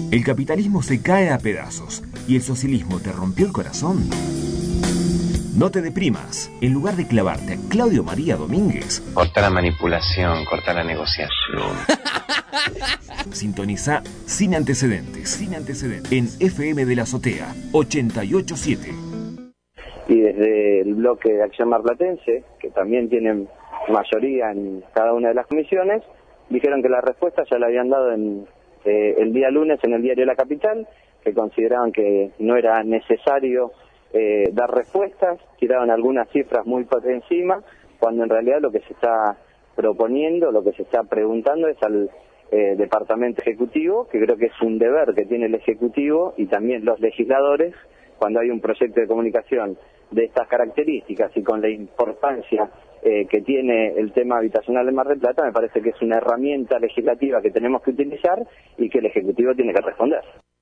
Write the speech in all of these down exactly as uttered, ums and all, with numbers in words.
¿El capitalismo se cae a pedazos y el socialismo te rompió el corazón? No te deprimas. En lugar de clavarte a Claudio María Domínguez, corta la manipulación, corta la negociación. Sintoniza Sin Antecedentes, Sin Antecedentes en F M de la Azotea ochenta y ocho punto siete. Y desde el bloque de Acción Marplatense, que también tienen mayoría en cada una de las comisiones, dijeron que la respuesta ya la habían dado en, eh, el día lunes en el diario La Capital, que consideraban que no era necesario eh, dar respuestas, tiraron algunas cifras muy por encima, cuando en realidad lo que se está proponiendo, lo que se está preguntando es al eh, Departamento Ejecutivo, que creo que es un deber que tiene el Ejecutivo y también los legisladores, cuando hay un proyecto de comunicación de estas características y con la importancia eh, que tiene el tema habitacional de Mar del Plata, me parece que es una herramienta legislativa que tenemos que utilizar y que el Ejecutivo tiene que responder.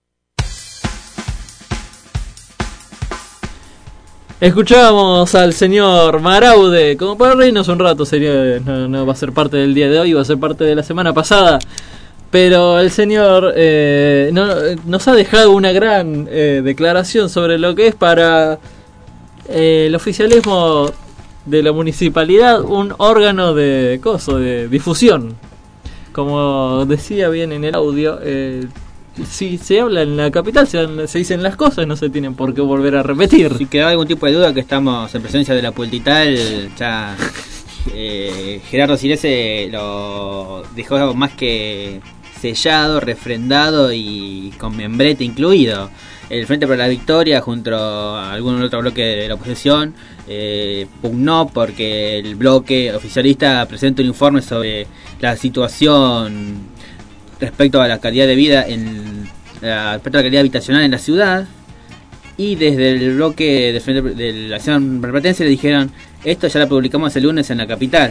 Escuchábamos al señor Maraude, como para reírnos un rato, sería, no, no va a ser parte del día de hoy, va a ser parte de la semana pasada, pero el señor eh, no, nos ha dejado una gran eh, declaración sobre lo que es para eh, el oficialismo de la municipalidad un órgano de coso, de difusión. Como decía bien en el audio, eh, si se habla en la capital, se, se dicen las cosas, no se tienen por qué volver a repetir. Si quedaba algún tipo de duda que estamos en presencia de la Pueltital, ya eh, Gerardo Cirese lo dejó más que sellado, refrendado y con membrete incluido. El Frente para la Victoria, junto a algún otro bloque de la oposición, eh, pugnó porque el bloque oficialista presenta un informe sobre la situación respecto a la calidad de vida, en la, respecto a la calidad habitacional en la ciudad, y desde el bloque de, Frente de la Acción Marplatense le dijeron: esto ya lo publicamos el lunes en La Capital.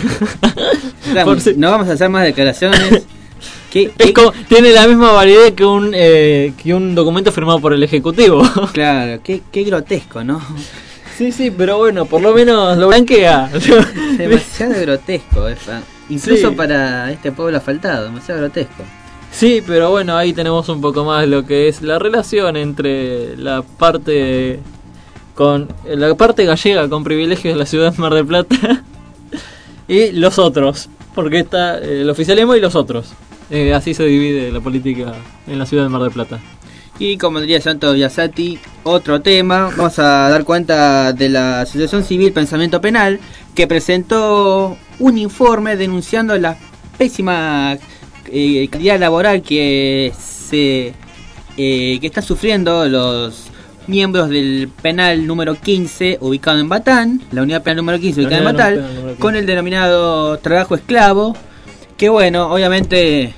Claro, si... no vamos a hacer más declaraciones. ¿Qué, es qué? Como, tiene la misma validez que un eh, que un documento firmado por el Ejecutivo. Claro, qué, qué grotesco, ¿no? Sí, sí, pero bueno, por lo menos lo blanquea. Demasiado grotesco, esa. Incluso sí, para este pueblo asfaltado, demasiado grotesco. Sí, pero bueno, ahí tenemos un poco más lo que es la relación entre la parte con la parte gallega con privilegios de la ciudad de Mar del Plata y los otros, porque está el oficialismo y los otros. Eh, así se divide la política en la ciudad de Mar del Plata. Y como diría Santo Biasati, otro tema, vamos a dar cuenta de la Asociación Civil Pensamiento Penal, que presentó un informe denunciando la pésima eh, calidad laboral que se eh, que están sufriendo los miembros del penal número quince ubicado en Batán, la unidad penal número quince ubicada en Batán, con el denominado trabajo esclavo, que bueno, obviamente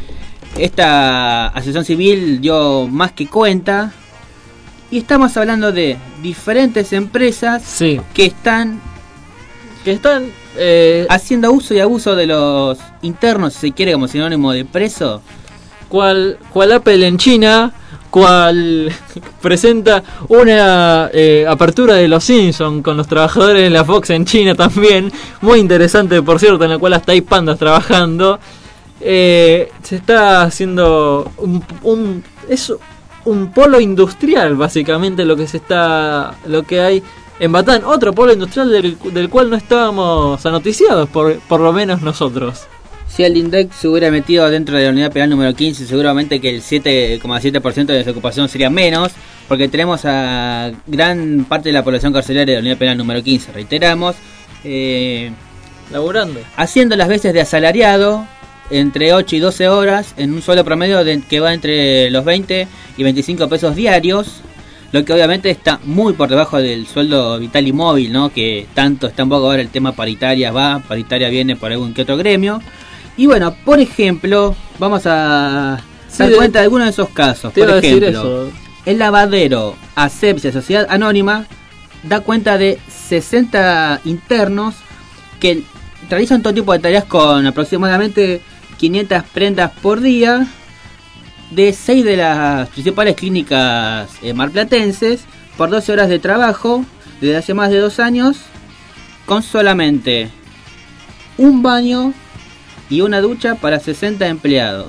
esta asociación civil dio más que cuenta, y estamos hablando de diferentes empresas sí. que están que están eh, haciendo uso y abuso de los internos, si se quiere, como sinónimo de preso. Cual, cual Apple en China, cual presenta una eh, apertura de los Simpsons con los trabajadores de la Fox en China también, muy interesante por cierto, en la cual hasta hay pandas trabajando. Eh, se está haciendo un, un es un polo industrial básicamente lo que se está lo que hay en Batán, otro polo industrial del, del cual no estábamos anoticiados, por, por lo menos nosotros. Si el INDEC se hubiera metido dentro de la unidad penal número quince, seguramente que el siete coma siete por ciento de desocupación sería menos, porque tenemos a gran parte de la población carcelaria de la unidad penal número quince, reiteramos, eh, laburando, haciendo las veces de asalariado, entre ocho y doce horas, en un sueldo promedio de, que va entre los veinte y veinticinco pesos diarios, lo que obviamente está muy por debajo del sueldo vital y móvil, ¿no? Que tanto está en boca ahora el tema paritaria va, paritaria viene por algún que otro gremio. Y bueno, por ejemplo, vamos a sí, dar de, cuenta de algunos de esos casos. Por ejemplo, el lavadero Asepsia Sociedad Anónima da cuenta de sesenta internos que realizan todo tipo de tareas con aproximadamente quinientas prendas por día, de seis de las principales clínicas eh, marplatenses, por doce horas de trabajo desde hace más de dos años, con solamente un baño y una ducha para sesenta empleados.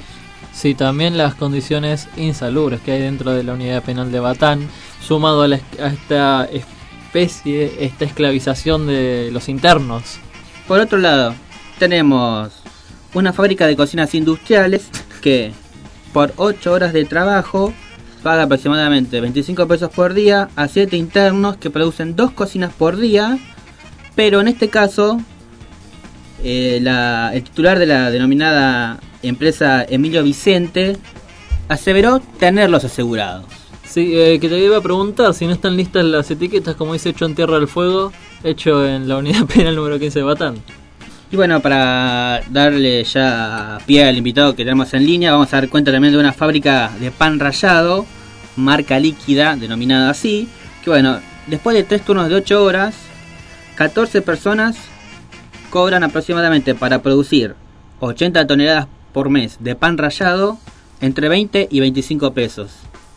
Sí, también las condiciones insalubres que hay dentro de la unidad penal de Batán, sumado a, la, a esta especie, esta esclavización de los internos. Por otro lado, tenemos una fábrica de cocinas industriales que por ocho horas de trabajo paga aproximadamente veinticinco pesos por día a siete internos que producen dos cocinas por día, pero en este caso eh, la, el titular de la denominada empresa Emilio Vicente aseveró tenerlos asegurados. Sí, eh, que te iba a preguntar si no están listas las etiquetas como dice hecho en Tierra del Fuego, hecho en la unidad penal número quince de Batán. Y bueno, para darle ya pie al invitado que tenemos en línea, vamos a dar cuenta también de una fábrica de pan rallado, marca líquida, denominada así, que bueno, después de tres turnos de ocho horas, catorce personas cobran aproximadamente para producir ochenta toneladas por mes de pan rallado entre veinte y veinticinco pesos.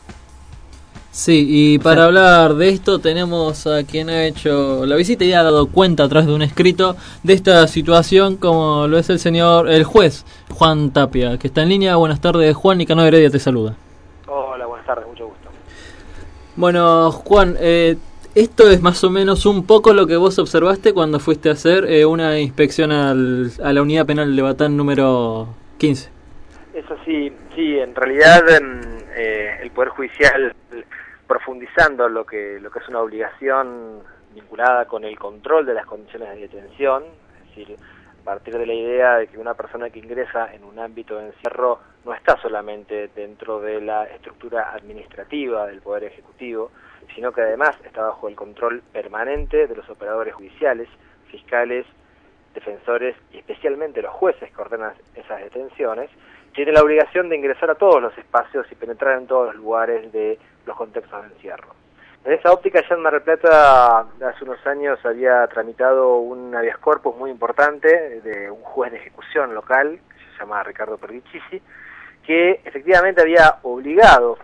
Sí, y para hablar de esto tenemos a quien ha hecho la visita y ha dado cuenta a través de un escrito de esta situación, como lo es el señor, el juez Juan Tapia, que está en línea. Buenas tardes, Juan. Nicanor Heredia te saluda. Hola, buenas tardes, mucho gusto. Bueno, Juan, eh, esto es más o menos un poco lo que vos observaste cuando fuiste a hacer eh, una inspección al, a la unidad penal de Batán número quince. Eso sí, sí, en realidad eh, el Poder Judicial, profundizando lo que lo que es una obligación vinculada con el control de las condiciones de detención, es decir, a partir de la idea de que una persona que ingresa en un ámbito de encierro no está solamente dentro de la estructura administrativa del Poder Ejecutivo, sino que además está bajo el control permanente de los operadores judiciales, fiscales, defensores y especialmente los jueces que ordenan esas detenciones, tiene la obligación de ingresar a todos los espacios y penetrar en todos los lugares de los contextos de encierro. En esa óptica, ya en Mar del Plata hace unos años había tramitado un habeas corpus muy importante de un juez de ejecución local, que se llama Ricardo Perdichisi, que efectivamente había obligado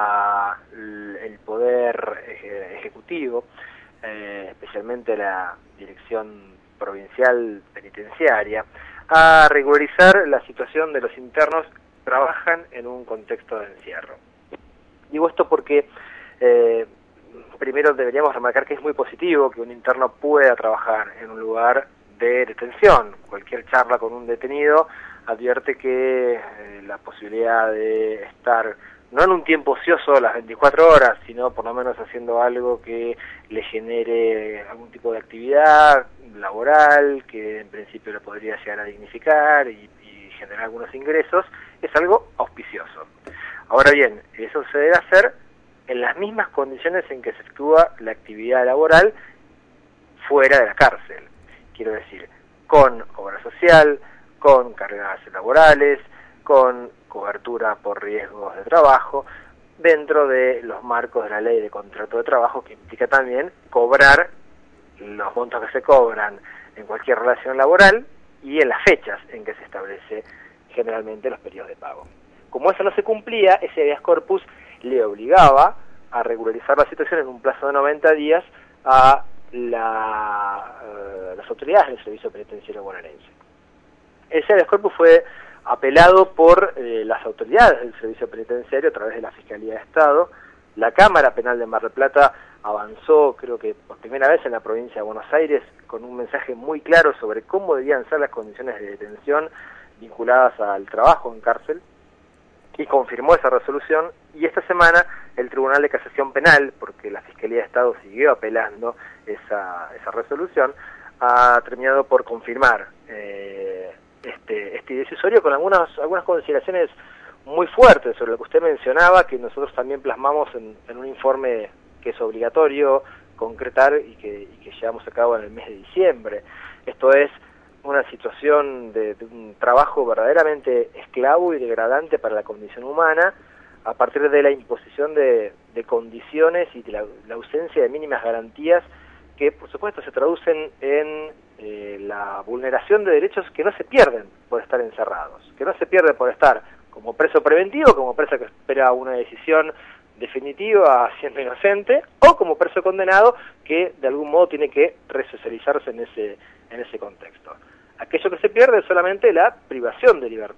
al Poder Ejecutivo, eh, especialmente la Dirección Provincial Penitenciaria, a regularizar la situación de los internos que trabajan en un contexto de encierro. Digo esto porque eh, primero deberíamos remarcar que es muy positivo que un interno pueda trabajar en un lugar de detención. Cualquier charla con un detenido advierte que eh, la posibilidad de estar no en un tiempo ocioso las veinticuatro horas, sino por lo menos haciendo algo que le genere algún tipo de actividad laboral, que en principio lo podría llegar a dignificar y, y generar algunos ingresos, es algo auspicioso. Ahora bien, eso se debe hacer en las mismas condiciones en que se efectúa la actividad laboral fuera de la cárcel. Quiero decir, con obra social, con cargas laborales, con cobertura por riesgos de trabajo, dentro de los marcos de la ley de contrato de trabajo, que implica también cobrar los montos que se cobran en cualquier relación laboral y en las fechas en que se establece generalmente los periodos de pago. Como eso no se cumplía, ese habeas corpus le obligaba a regularizar la situación en un plazo de noventa días a la, uh, las autoridades del Servicio Penitenciario bonaerense. Ese habeas corpus fue apelado por eh, las autoridades del Servicio Penitenciario a través de la Fiscalía de Estado. La Cámara Penal de Mar del Plata avanzó, creo que por primera vez en la provincia de Buenos Aires, con un mensaje muy claro sobre cómo debían ser las condiciones de detención vinculadas al trabajo en cárcel, y confirmó esa resolución. Y esta semana el Tribunal de Casación Penal, porque la Fiscalía de Estado siguió apelando esa, esa resolución, ha terminado por confirmar eh, este, este decisorio con algunas, algunas consideraciones muy fuertes sobre lo que usted mencionaba, que nosotros también plasmamos en, en un informe que es obligatorio concretar y que, y que llevamos a cabo en el mes de diciembre. Esto es una situación de, de un trabajo verdaderamente esclavo y degradante para la condición humana, a partir de la imposición de, de condiciones y de la, la ausencia de mínimas garantías que, por supuesto, se traducen en eh, la vulneración de derechos que no se pierden por estar encerrados, que no se pierden por estar como preso preventivo, como preso que espera una decisión definitiva siendo inocente, o como preso condenado que de algún modo tiene que resocializarse en ese, en ese contexto. Aquello que se pierde es solamente la privación de libertad,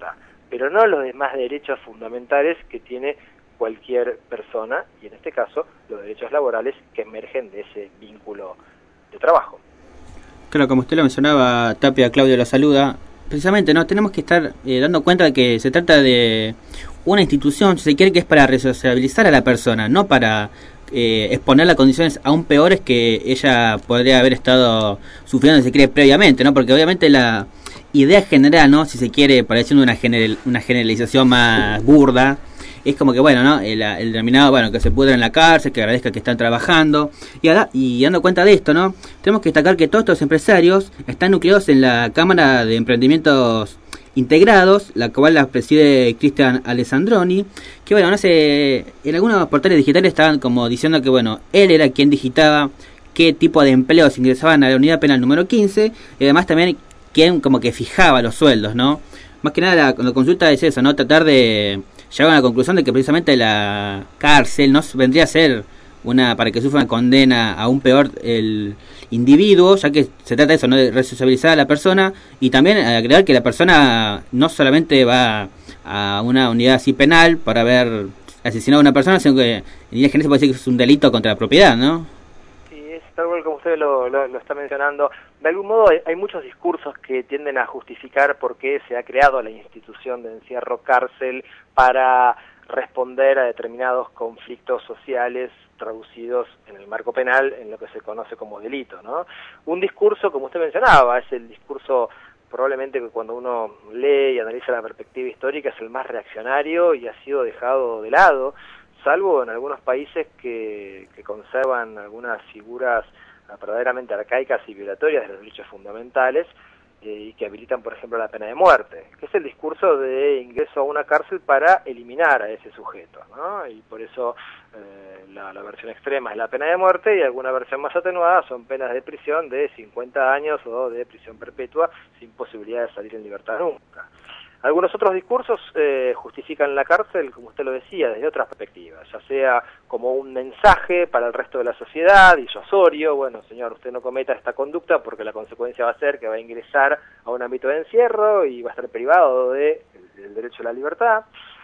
pero no los demás derechos fundamentales que tiene cualquier persona, y en este caso los derechos laborales que emergen de ese vínculo de trabajo. Claro, como usted lo mencionaba, Tapia, Claudio la saluda, precisamente no tenemos que estar eh, dando cuenta de que se trata de una institución, si se quiere, que es para resociabilizar a la persona, no para eh, exponerla a condiciones aún peores que ella podría haber estado sufriendo, si se quiere, previamente, ¿no? Porque obviamente la idea general, ¿no?, si se quiere, pareciendo una, general, una generalización más burda, es como que, bueno, ¿no?, el, el denominado, bueno, que se pudra en la cárcel, que agradezca que están trabajando, y, ahora, y dando cuenta de esto, ¿no?, tenemos que destacar que todos estos empresarios están nucleados en la Cámara de Emprendimientos Integrados, la cual la preside Cristian Alessandroni, que, bueno, no sé, en algunos portales digitales estaban como diciendo que, bueno, él era quien digitaba qué tipo de empleos ingresaban a la unidad penal número quince, y además también quien como que fijaba los sueldos, ¿no? Más que nada la, la consulta es eso, ¿no?, tratar de llegar a la conclusión de que precisamente la cárcel no vendría a ser una para que sufra una condena aún peor el individuo, ya que se trata de eso, ¿no?, de resociabilizar a la persona, y también agregar que la persona no solamente va a una unidad así penal para haber asesinado a una persona, sino que en líneas generales se puede decir que es un delito contra la propiedad, ¿no? Sí, es tal cual como usted lo, lo, lo está mencionando. De algún modo hay, hay muchos discursos que tienden a justificar por qué se ha creado la institución de encierro cárcel para responder a determinados conflictos sociales traducidos en el marco penal en lo que se conoce como delito, ¿no? Un discurso, como usted mencionaba, es el discurso probablemente que cuando uno lee y analiza la perspectiva histórica es el más reaccionario y ha sido dejado de lado, salvo en algunos países que, que conservan algunas figuras verdaderamente arcaicas y violatorias de los derechos fundamentales, eh, y que habilitan, por ejemplo, la pena de muerte, que es el discurso de ingreso a una cárcel para eliminar a ese sujeto, ¿no? Y por eso eh, la, la versión extrema es la pena de muerte, y alguna versión más atenuada son penas de prisión de cincuenta años o de prisión perpetua sin posibilidad de salir en libertad nunca. Algunos otros discursos eh, justifican la cárcel, como usted lo decía, desde otras perspectivas, ya sea como un mensaje para el resto de la sociedad, disuasorio, bueno, señor, usted no cometa esta conducta porque la consecuencia va a ser que va a ingresar a un ámbito de encierro y va a estar privado de, del derecho a la libertad,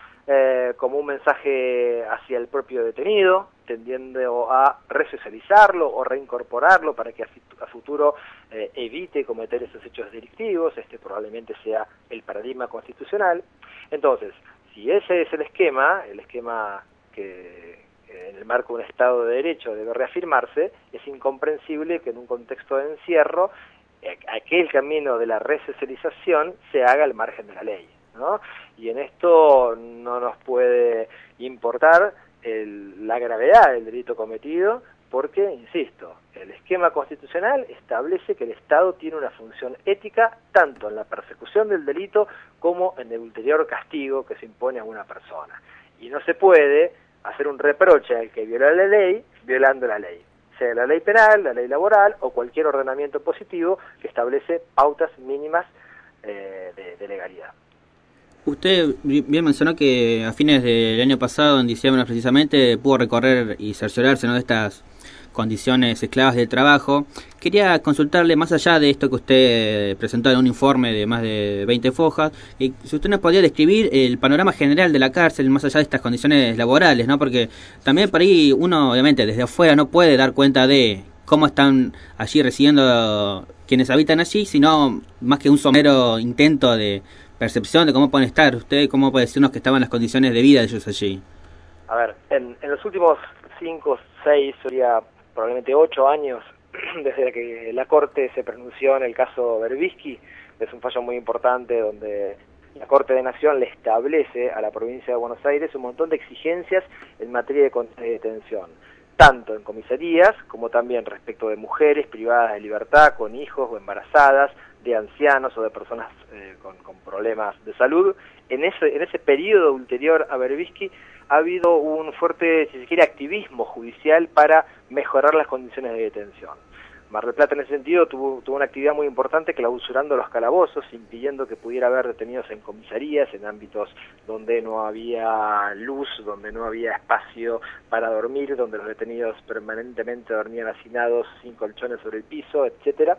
eh, como un mensaje hacia el propio detenido, tendiendo a resocializarlo o reincorporarlo para que a futuro eh, evite cometer esos hechos delictivos. Este probablemente sea el paradigma constitucional. Entonces, si ese es el esquema, el esquema que en el marco de un Estado de Derecho debe reafirmarse, es incomprensible que en un contexto de encierro aquel camino de la resocialización se haga al margen de la ley, ¿no? Y en esto no nos puede importar el, la gravedad del delito cometido, porque, insisto, el esquema constitucional establece que el Estado tiene una función ética tanto en la persecución del delito como en el ulterior castigo que se impone a una persona. Y no se puede hacer un reproche al que viola la ley violando la ley, sea la ley penal, la ley laboral o cualquier ordenamiento positivo que establece pautas mínimas eh, de, de legalidad. Usted bien mencionó que a fines del año pasado, en diciembre precisamente, pudo recorrer y cerciorarse, ¿no?, de estas condiciones esclavas de trabajo. Quería consultarle, más allá de esto que usted presentó en un informe de más de veinte fojas, eh, si usted nos podría describir el panorama general de la cárcel, más allá de estas condiciones laborales, ¿no? Porque también por ahí uno, obviamente, desde afuera no puede dar cuenta de cómo están allí residiendo quienes habitan allí, sino más que un somero intento de percepción de cómo pueden estar. ¿Usted cómo puede decirnos que estaban las condiciones de vida de ellos allí? A ver, en, en los últimos cinco, seis, sería probablemente ocho años, desde que la Corte se pronunció en el caso Berbisky, es un fallo muy importante donde la Corte de Nación le establece a la provincia de Buenos Aires un montón de exigencias en materia de detención, tanto en comisarías como también respecto de mujeres privadas de libertad, con hijos o embarazadas, de ancianos o de personas eh, con, con problemas de salud. En ese, en ese periodo ulterior a Berbisky ha habido un fuerte, si se quiere, activismo judicial para mejorar las condiciones de detención. Mar del Plata en ese sentido tuvo, tuvo una actividad muy importante clausurando los calabozos, impidiendo que pudiera haber detenidos en comisarías, en ámbitos donde no había luz, donde no había espacio para dormir, donde los detenidos permanentemente dormían hacinados sin colchones sobre el piso, etcétera.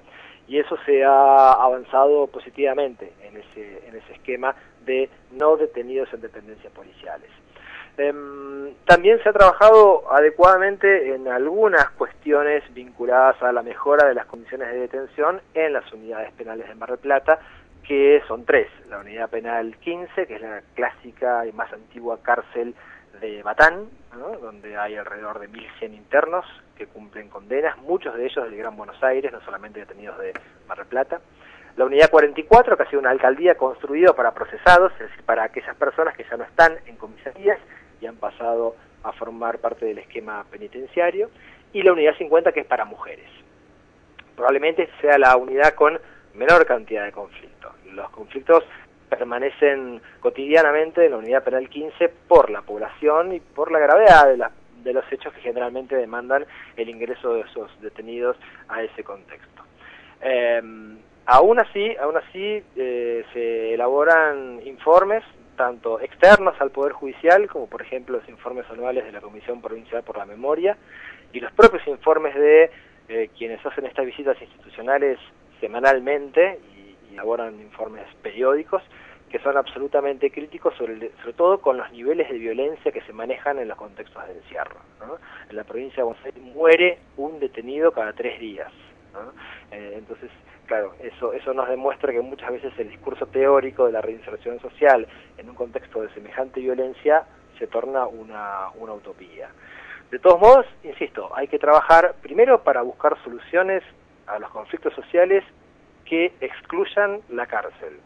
y eso se ha avanzado positivamente en ese, en ese esquema de no detenidos en dependencias policiales. Eh, también se ha trabajado adecuadamente en algunas cuestiones vinculadas a la mejora de las condiciones de detención en las unidades penales de Mar del Plata, que son tres: la unidad penal quince, que es la clásica y más antigua cárcel de Batán, ¿no?, donde hay alrededor de mil cien internos que cumplen condenas, muchos de ellos del Gran Buenos Aires, no solamente detenidos de Mar del Plata. La unidad cuarenta y cuatro, que ha sido una alcaldía construida para procesados, es decir, para aquellas personas que ya no están en comisarías y han pasado a formar parte del esquema penitenciario. Y la unidad cincuenta, que es para mujeres. Probablemente sea la unidad con menor cantidad de conflictos. Los conflictos permanecen cotidianamente en la unidad penal quince por la población y por la gravedad de, la, de los hechos que generalmente demandan el ingreso de esos detenidos a ese contexto. Eh, aún así, aún así eh, se elaboran informes tanto externos al Poder Judicial, como por ejemplo los informes anuales de la Comisión Provincial por la Memoria, y los propios informes de eh, quienes hacen estas visitas institucionales semanalmente y, y elaboran informes periódicos, que son absolutamente críticos, sobre, sobre todo con los niveles de violencia que se manejan en los contextos de encierro, ¿no? En la provincia de Buenos Aires muere un detenido cada tres días, ¿no? Eh, entonces, claro, eso, eso nos demuestra que muchas veces el discurso teórico de la reinserción social en un contexto de semejante violencia se torna una, una utopía. De todos modos, insisto, hay que trabajar primero para buscar soluciones a los conflictos sociales que excluyan la cárcel.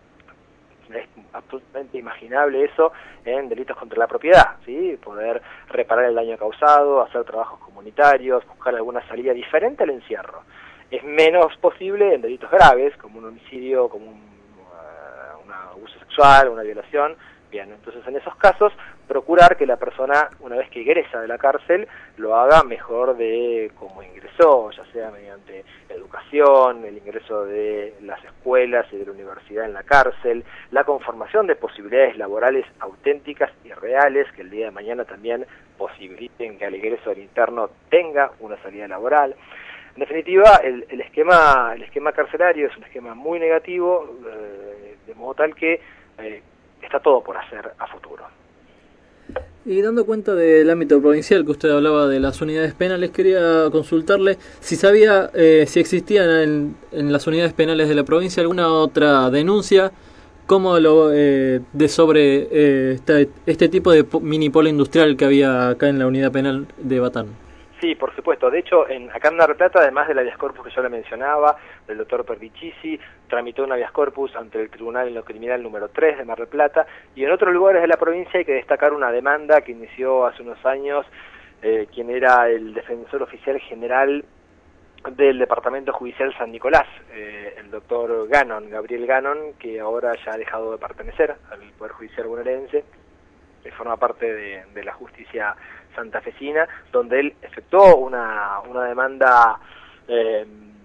Es absolutamente imaginable eso en delitos contra la propiedad, ¿sí? Poder reparar el daño causado, hacer trabajos comunitarios, buscar alguna salida diferente al encierro. Es menos posible en delitos graves, como un homicidio, como un, uh, un abuso sexual, una violación. Bien, entonces en esos casos procurar que la persona, una vez que egresa de la cárcel, lo haga mejor de como ingresó, ya sea mediante educación, el ingreso de las escuelas y de la universidad en la cárcel, la conformación de posibilidades laborales auténticas y reales que el día de mañana también posibiliten que al ingreso del interno tenga una salida laboral. En definitiva, el, el esquema el esquema carcelario es un esquema muy negativo, eh, de modo tal que eh, está todo por hacer a futuro. Y dando cuenta del ámbito provincial que usted hablaba de las unidades penales, quería consultarle si sabía eh, si existían en, en las unidades penales de la provincia alguna otra denuncia como lo eh, de sobre eh, este, este tipo de mini polo industrial que había acá en la unidad penal de Batán. Sí, por supuesto. De hecho, en, acá en Mar del Plata, además del habeas corpus que yo le mencionaba, del doctor Pervicisi, tramitó un habeas corpus ante el Tribunal en lo Criminal número tres de Mar del Plata, y en otros lugares de la provincia hay que destacar una demanda que inició hace unos años eh, quien era el defensor oficial general del Departamento Judicial San Nicolás, eh, el doctor Gannon, Gabriel Gannon, que ahora ya ha dejado de pertenecer al Poder Judicial bonaerense, que forma parte de, de la justicia santafesina, donde él efectuó una, una demanda eh,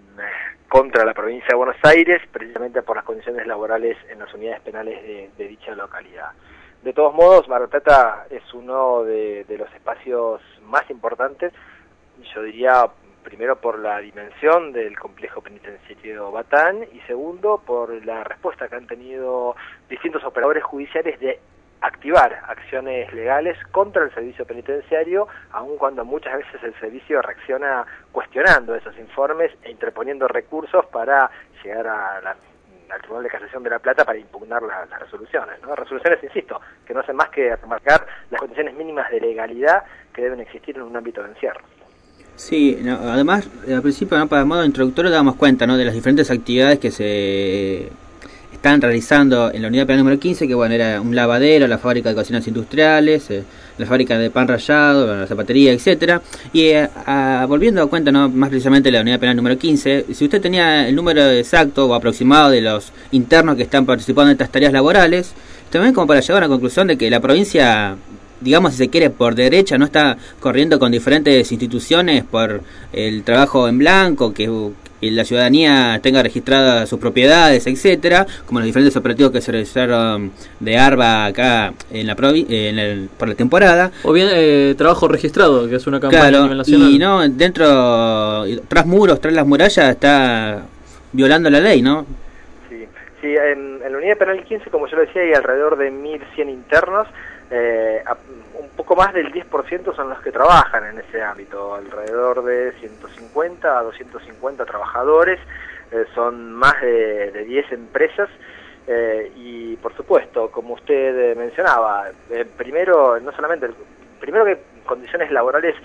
contra la provincia de Buenos Aires, precisamente por las condiciones laborales en las unidades penales de, de dicha localidad. De todos modos, Mar del Plata es uno de, de los espacios más importantes, yo diría, primero por la dimensión del complejo penitenciario Batán, y segundo por la respuesta que han tenido distintos operadores judiciales de activar acciones legales contra el servicio penitenciario, aun cuando muchas veces el servicio reacciona cuestionando esos informes e interponiendo recursos para llegar a la, al Tribunal de Casación de La Plata para impugnar la, las resoluciones, ¿no? Resoluciones, insisto, que no hacen más que remarcar las condiciones mínimas de legalidad que deben existir en un ámbito de encierro. Sí, no, además, al principio, ¿no?, para modo introductorio damos cuenta, ¿no?, de las diferentes actividades que se están realizando en la unidad penal número quince, que bueno, era un lavadero, la fábrica de cocinas industriales, eh, la fábrica de pan rallado, la zapatería, etcétera. Y eh, a, volviendo a cuenta, ¿no?, más precisamente de la unidad penal número quince, si usted tenía el número exacto o aproximado de los internos que están participando en estas tareas laborales, también como para llegar a la conclusión de que la provincia, digamos, si se quiere, por derecha, no está corriendo con diferentes instituciones por el trabajo en blanco, que la ciudadanía tenga registradas sus propiedades, etcétera, como los diferentes operativos que se realizaron de ARBA acá en la provi en el, por la temporada. O bien eh, trabajo registrado, que es una campaña claro, a nivel nacional. Y no, dentro, tras muros, tras las murallas, está violando la ley, ¿no? Sí, sí en, en la unidad penal quince, como yo lo decía, hay alrededor de mil cien internos. Eh, a, un poco más del diez por ciento son los que trabajan en ese ámbito, alrededor de ciento cincuenta a doscientos cincuenta trabajadores, eh, son más de, de diez empresas, eh, y por supuesto, como usted eh, mencionaba, eh, primero, no solamente, el, primero que condiciones laborales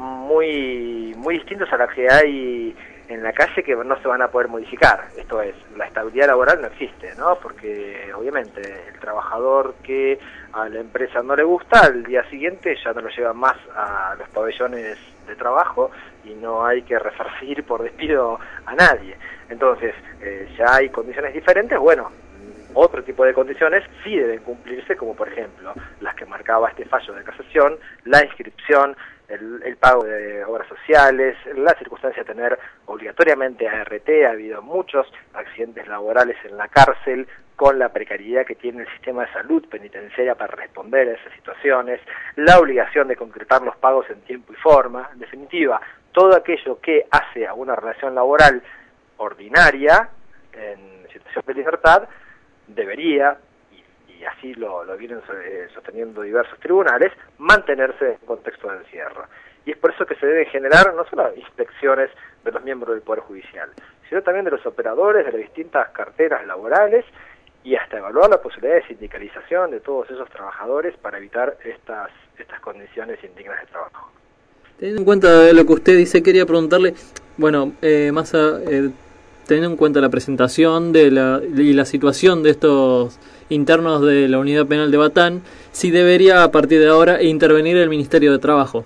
muy, muy distintas a las que hay en la calle, que no se van a poder modificar. Esto es, la estabilidad laboral no existe, ¿no? Porque obviamente el trabajador que a la empresa no le gusta, al día siguiente ya no lo llevan más a los pabellones de trabajo y no hay que resarcir por despido a nadie. Entonces, eh, ya hay condiciones diferentes. Bueno, otro tipo de condiciones sí deben cumplirse, como por ejemplo las que marcaba este fallo de casación, la inscripción, el, el pago de obras sociales, la circunstancia de tener obligatoriamente A R T. Ha habido muchos accidentes laborales en la cárcel con la precariedad que tiene el sistema de salud penitenciaria para responder a esas situaciones, la obligación de concretar los pagos en tiempo y forma. En definitiva, todo aquello que hace a una relación laboral ordinaria en situación de libertad debería, y, y así lo, lo vienen sosteniendo diversos tribunales, mantenerse en contexto de encierro. Y es por eso que se deben generar no solo inspecciones de los miembros del Poder Judicial, sino también de los operadores de las distintas carteras laborales, y hasta evaluar la posibilidad de sindicalización de todos esos trabajadores para evitar estas, estas condiciones indignas de trabajo. Teniendo en cuenta lo que usted dice, quería preguntarle, bueno, eh, más a, eh, teniendo en cuenta la presentación de la, y la situación de estos internos de la Unidad Penal de Batán, si debería a partir de ahora intervenir el Ministerio de Trabajo.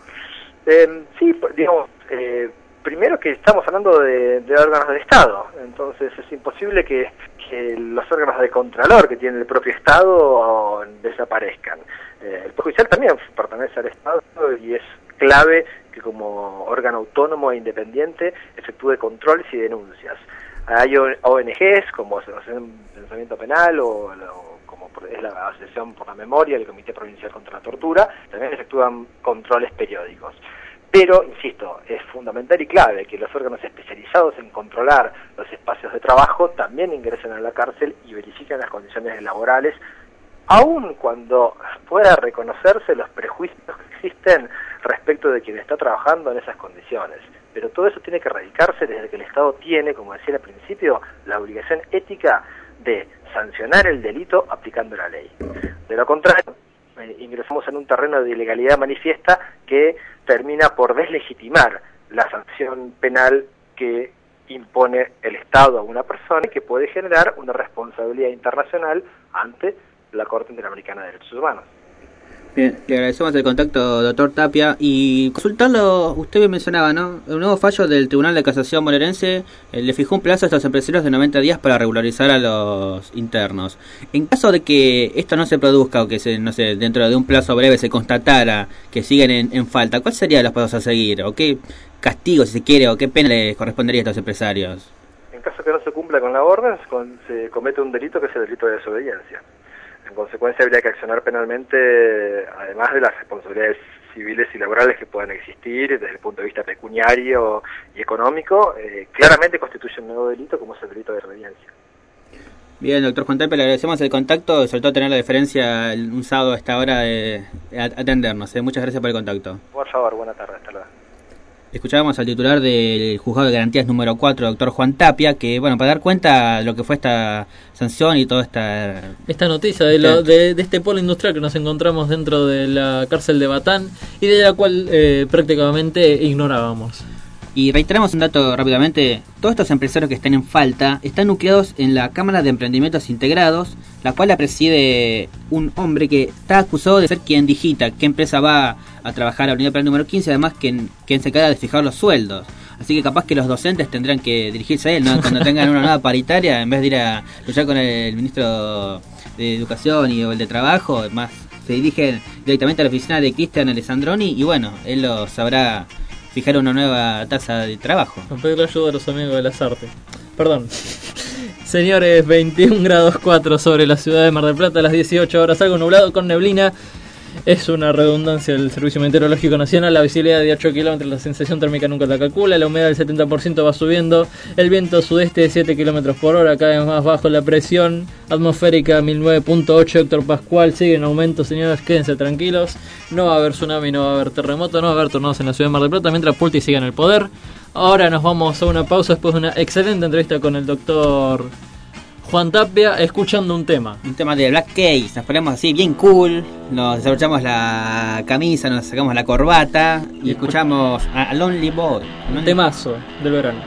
Eh, sí, digamos, eh, primero que estamos hablando de, de órganos del Estado, entonces es imposible que, que los órganos de contralor que tiene el propio Estado desaparezcan. Eh, el Poder Judicial también pertenece al Estado y es clave que como órgano autónomo e independiente efectúe controles y denuncias. Hay O N Ges como Asociación de Pensamiento Penal o, o como es la Asociación por la Memoria, el Comité Provincial contra la Tortura, también efectúan controles periódicos. Pero, insisto, es fundamental y clave que los órganos especializados en controlar los espacios de trabajo también ingresen a la cárcel y verifiquen las condiciones laborales, aun cuando pueda reconocerse los prejuicios que existen respecto de quien está trabajando en esas condiciones. Pero todo eso tiene que erradicarse desde que el Estado tiene, como decía al principio, la obligación ética de sancionar el delito aplicando la ley. De lo contrario, eh, ingresamos en un terreno de ilegalidad manifiesta que termina por deslegitimar la sanción penal que impone el Estado a una persona y que puede generar una responsabilidad internacional ante la Corte Interamericana de Derechos Humanos. Bien, le agradecemos el contacto, doctor Tapia. Y consultarlo, usted mencionaba, ¿no? Un nuevo fallo del Tribunal de Casación bonaerense eh, le fijó un plazo a estos empresarios de noventa días para regularizar a los internos. En caso de que esto no se produzca o que se, no sé, dentro de un plazo breve se constatara que siguen en, en falta, ¿cuáles serían los pasos a seguir? ¿O qué castigo, si se quiere, o qué pena les correspondería a estos empresarios? En caso que no se cumpla con la orden, se comete un delito que es el delito de desobediencia. En consecuencia, habría que accionar penalmente, además de las responsabilidades civiles y laborales que puedan existir desde el punto de vista pecuniario y económico. Eh, claramente constituye un nuevo delito, como es el delito de desobediencia. Bien, doctor Juan Tapia, le agradecemos el contacto, sobre todo tener la deferencia un sábado a esta hora de atendernos. Eh. Muchas gracias por el contacto. Por favor, buena tarde, hasta luego. Escuchábamos al titular del Juzgado de Garantías número cuatro, doctor Juan Tapia, que, bueno, para dar cuenta de lo que fue esta sanción y toda esta... Esta noticia de, lo, de, de este polo industrial que nos encontramos dentro de la cárcel de Batán y de la cual eh, prácticamente ignorábamos. Y reiteramos un dato rápidamente: todos estos empresarios que están en falta están nucleados en la Cámara de Emprendimientos Integrados, la cual la preside un hombre que está acusado de ser quien digita qué empresa va a trabajar a la unidad penal número quince, además quien, quien se encarga de fijar los sueldos. Así que capaz que los docentes tendrán que dirigirse a él, ¿no? Cuando tengan una nueva paritaria, en vez de ir a luchar con el ministro de Educación y o el de Trabajo, más se dirigen directamente a la oficina de Cristian Alessandroni y bueno, él lo sabrá fijar una nueva tasa de trabajo. A pedirle ayuda a los amigos de las artes. Perdón. Señores, veintiún grados cuatro sobre la ciudad de Mar del Plata a las dieciocho horas, algo nublado con neblina. Es una redundancia del Servicio Meteorológico Nacional. La visibilidad de ocho kilómetros, la sensación térmica nunca la calcula. La humedad del setenta por ciento va subiendo. El viento sudeste de siete kilómetros por hora, cada vez más bajo. La presión atmosférica mil nueve punto ocho hectopascual sigue en aumento, señores. Quédense tranquilos. No va a haber tsunami, no va a haber terremoto, no va a haber tornados en la ciudad de Mar del Plata mientras Pulti siga en el poder. Ahora nos vamos a una pausa después de una excelente entrevista con el doctor Juan Tapia, escuchando un tema. Un tema de Black Keys. Nos ponemos así bien cool, nos desabrochamos la camisa, nos sacamos la corbata y escuchamos a Lonely Boy. Un temazo del verano.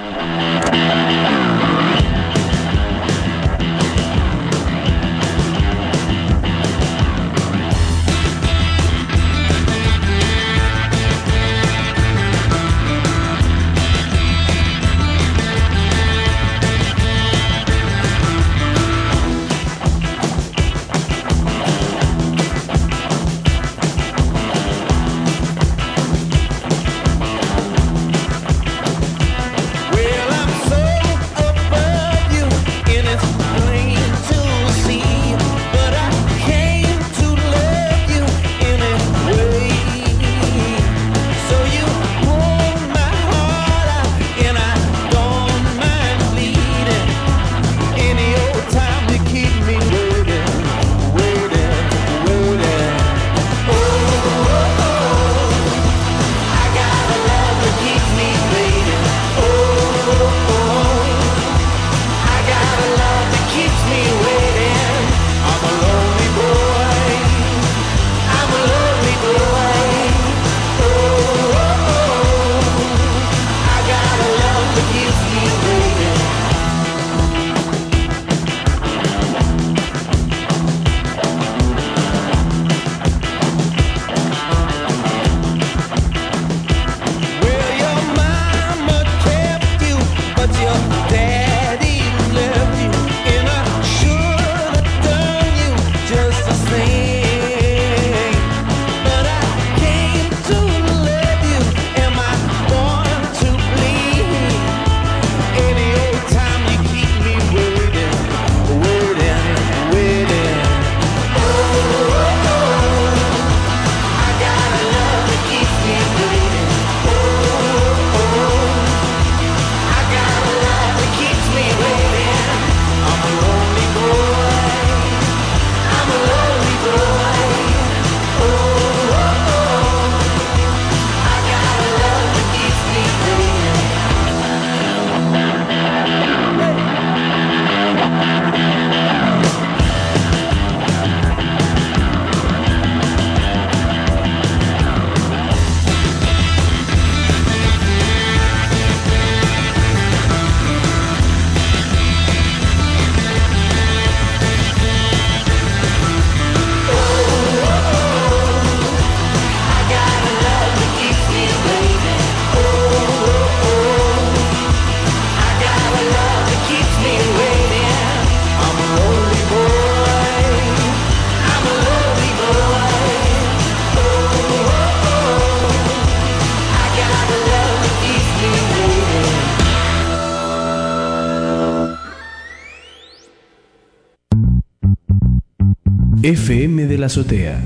F M de la Azotea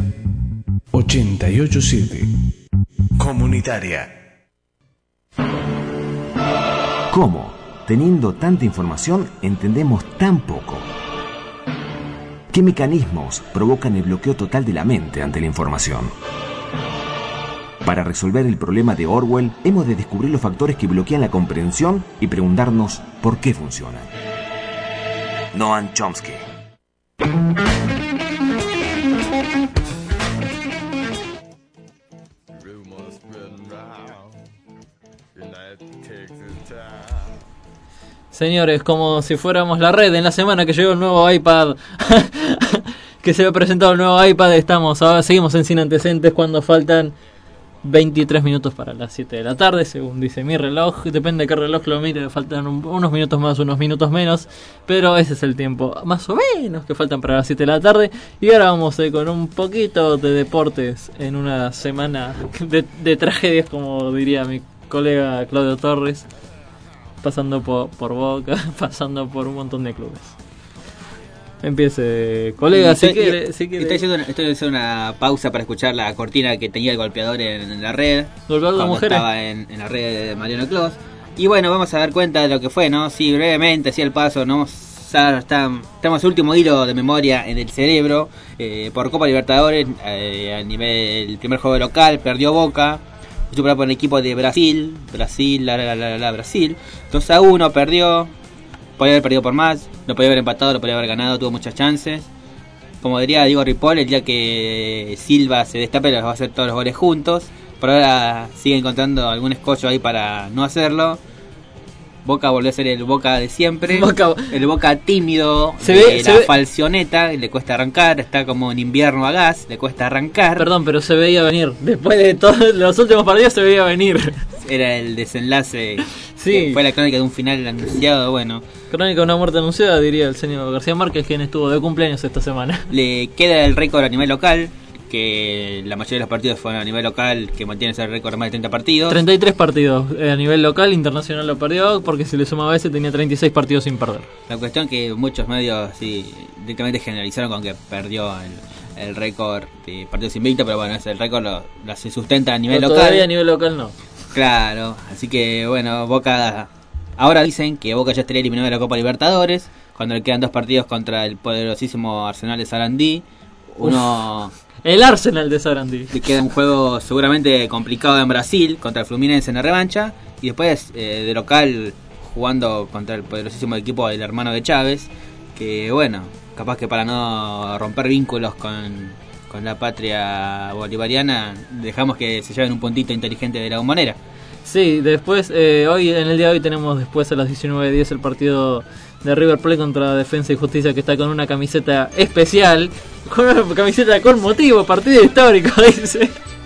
ochenta y ocho punto siete. Comunitaria. ¿Cómo? Teniendo tanta información, entendemos tan poco. ¿Qué mecanismos provocan el bloqueo total de la mente ante la información? Para resolver el problema de Orwell, hemos de descubrir los factores que bloquean la comprensión y preguntarnos por qué funcionan. Noam Chomsky. Señores, como si fuéramos la red en la semana que llegó el nuevo iPad, que se había presentado el nuevo iPad, estamos ahora seguimos en Sin Antecedentes cuando faltan veintitrés minutos para las siete de la tarde, según dice mi reloj. Depende de qué reloj lo mire, faltan un, unos minutos más, unos minutos menos, pero ese es el tiempo más o menos que faltan para las siete de la tarde. Y ahora vamos eh, con un poquito de deportes en una semana de, de tragedias, como diría mi colega Claudio Torres, pasando por, por Boca, pasando por un montón de clubes. Empiece, colega, si Estoy- quiere, si quiere. Estoy haciendo, una, estoy haciendo una pausa para escuchar la cortina que tenía el golpeador en, en la red. Golpeador de cuando mujeres. estaba en, en la red de Mariano Clos. Y bueno, vamos a dar cuenta de lo que fue, ¿no? Sí, brevemente, así el paso, ¿no? Ya está, estamos último hilo de memoria en el cerebro. Eh, por Copa Libertadores, eh, a nivel primer juego local, perdió Boca. Fue superado por el equipo de Brasil. Brasil, la, la, la, la, Brasil. dos a uno, perdió. Podía haber perdido por más, lo podía haber empatado, lo podía haber ganado, tuvo muchas chances. Como diría Diego Ripoll, el día que Silva se destape los va a hacer todos los goles juntos. Por ahora sigue encontrando algún escollo ahí para no hacerlo. Boca volvió a ser el Boca de siempre. Boca- El Boca tímido, Se de ve- se la ve- falsioneta, le cuesta arrancar, está como en invierno a gas, le cuesta arrancar. Perdón, pero se veía venir. Después de todos los últimos partidos se veía venir. Era el desenlace, Sí. que fue la crónica de un final anunciado, bueno. Crónica de una muerte anunciada, diría el señor García Márquez, quien estuvo de cumpleaños esta semana. Le queda el récord a nivel local, que la mayoría de los partidos fueron a nivel local, que mantiene ese récord de más de treinta partidos. treinta y tres partidos eh, a nivel local, internacional lo perdió, porque si le sumaba ese tenía treinta y seis partidos sin perder. La cuestión que muchos medios sí, directamente generalizaron con que perdió el, el récord de partidos invictos, pero bueno, ese el récord lo, lo se sustenta a nivel Pero local. todavía a nivel local no. Claro, así que bueno, Boca... Ahora dicen que Boca ya estaría eliminado de la Copa Libertadores, cuando le quedan dos partidos contra el poderosísimo Arsenal de Sarandí. Uno... El Arsenal de Sarandí. Le queda un juego seguramente complicado en Brasil contra el Fluminense en la revancha. Y después eh, de local jugando contra el poderosísimo equipo del hermano de Chávez. Que bueno, capaz que para no romper vínculos con, con la patria bolivariana, dejamos que se lleven un puntito inteligente de la bombonera. Sí, después, eh, hoy en el día de hoy tenemos después a las diecinueve diez el partido de River Plate contra Defensa y Justicia, que está con una camiseta especial, con una camiseta con motivo, partido histórico, dice.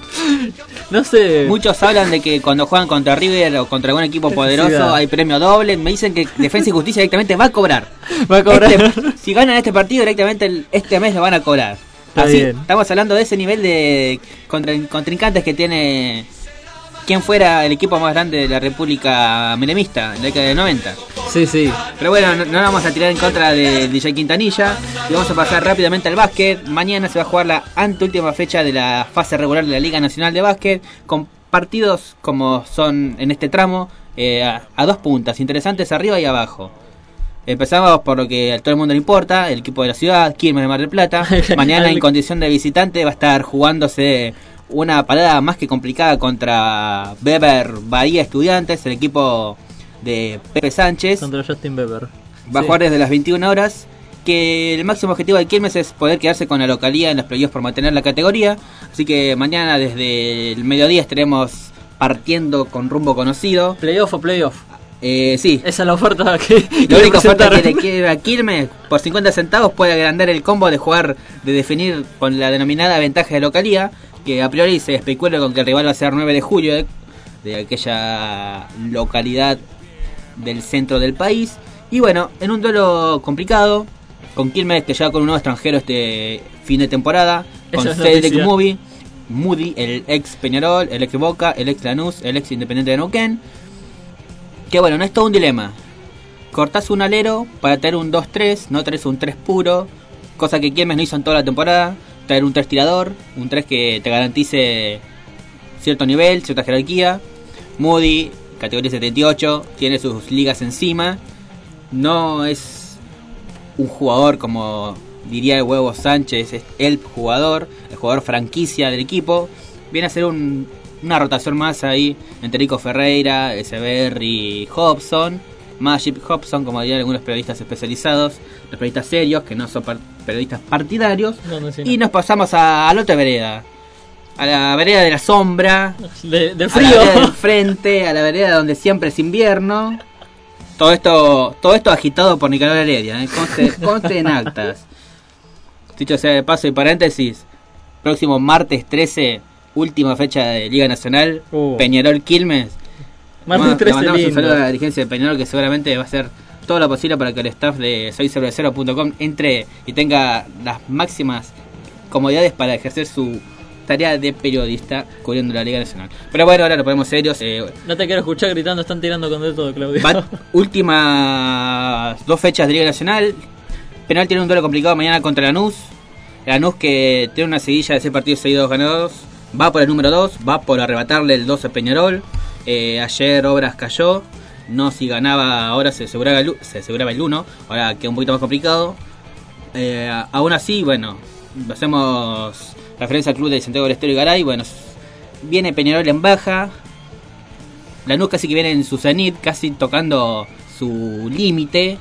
No sé. Muchos hablan de que cuando juegan contra River o contra algún equipo poderoso Sí, da. hay premio doble. Me dicen que Defensa y Justicia directamente va a cobrar. Va a cobrar. Este- si ganan este partido directamente el- este mes lo van a cobrar. Está Así, bien. estamos hablando de ese nivel de contra, contrincantes que tiene quien fuera el equipo más grande de la República Menemista en la década del noventa. Sí, sí. Pero bueno, no, no vamos a tirar en contra de D J Quintanilla y vamos a pasar rápidamente al básquet. Mañana se va a jugar la anteúltima fecha de la fase regular de la Liga Nacional de Básquet, con partidos como son en este tramo, eh, a, a dos puntas, interesantes arriba y abajo. Empezamos por lo que a todo el mundo le importa, el equipo de la ciudad, Quilmes de Mar del Plata. Mañana en condición de visitante va a estar jugándose una parada más que complicada contra Weber Bahía Estudiantes, el equipo de Pepe Sánchez. Contra Justin Bieber. Va a Sí. jugar desde las veintiuna horas. Que el máximo objetivo de Quilmes es poder quedarse con la localía en los playoffs por mantener la categoría. Así que mañana desde el mediodía estaremos partiendo con rumbo conocido. ¿Playoff o playoff? Eh, sí, Esa es la oferta que, que la única oferta presentaron. que le queda a Quilmes, por cincuenta centavos puede agrandar el combo de jugar, de definir con la denominada ventaja de localía, que a priori se especula con que el rival va a ser nueve de julio, de, de aquella localidad del centro del país. Y bueno, en un duelo complicado, con Quilmes que ya con un nuevo extranjero este fin de temporada, con Esa es Cedric noticia. Moody, Moody, el ex Peñarol, el ex Boca, el ex Lanús, el ex Independiente de Neuquén. Que bueno, no es todo un dilema. Cortás un alero para tener un dos tres, no tenés un tres puro, cosa que Quilmes no hizo en toda la temporada. Tener un tres tirador, un tres que te garantice cierto nivel, cierta jerarquía. Moody, categoría setenta y ocho, tiene sus ligas encima. No es un jugador como diría el Huevo Sánchez, es el jugador, el jugador franquicia del equipo. Viene a ser un, una rotación más ahí entre Rico Ferreira, Echeverry, Hobson, Magic Hobson, como dirían algunos periodistas especializados, los periodistas serios, que no son par- periodistas partidarios. No, no, sí, no. Y nos pasamos a, a la otra vereda, a la vereda de la sombra, De- del a la frío. vereda del frente, a la vereda donde siempre es invierno. Todo esto todo esto agitado por Nicolás Heredia, ¿eh? conste, conste en actas. Dicho sea de paso y paréntesis, próximo martes trece, última fecha de Liga Nacional, Uh. Peñarol Quilmes. Martes Le trece, mandamos un lindo. saludo a la dirigencia de Peñarol, que seguramente va a hacer todo lo posible para que el staff de soy cervecero punto com entre y tenga las máximas comodidades para ejercer su tarea de periodista cubriendo la Liga Nacional. Pero bueno, ahora lo ponemos serios. Eh, No te quiero escuchar gritando, están tirando con de todo, Claudio. va- últimas dos fechas de Liga Nacional. Peñarol tiene un duelo complicado mañana contra Lanús. Lanús, que tiene una seguilla de seis partidos seguidos ganados, va por el número dos, va por arrebatarle el dos a Peñarol. Eh, ayer Obras cayó, no si ganaba ahora se aseguraba el, se aseguraba el uno, ahora queda un poquito más complicado. Eh, aún así, bueno, hacemos referencia al club de Santiago del Estero y Garay. Bueno, viene Peñarol en baja, Lanús casi que viene en su cenit, casi tocando su límite.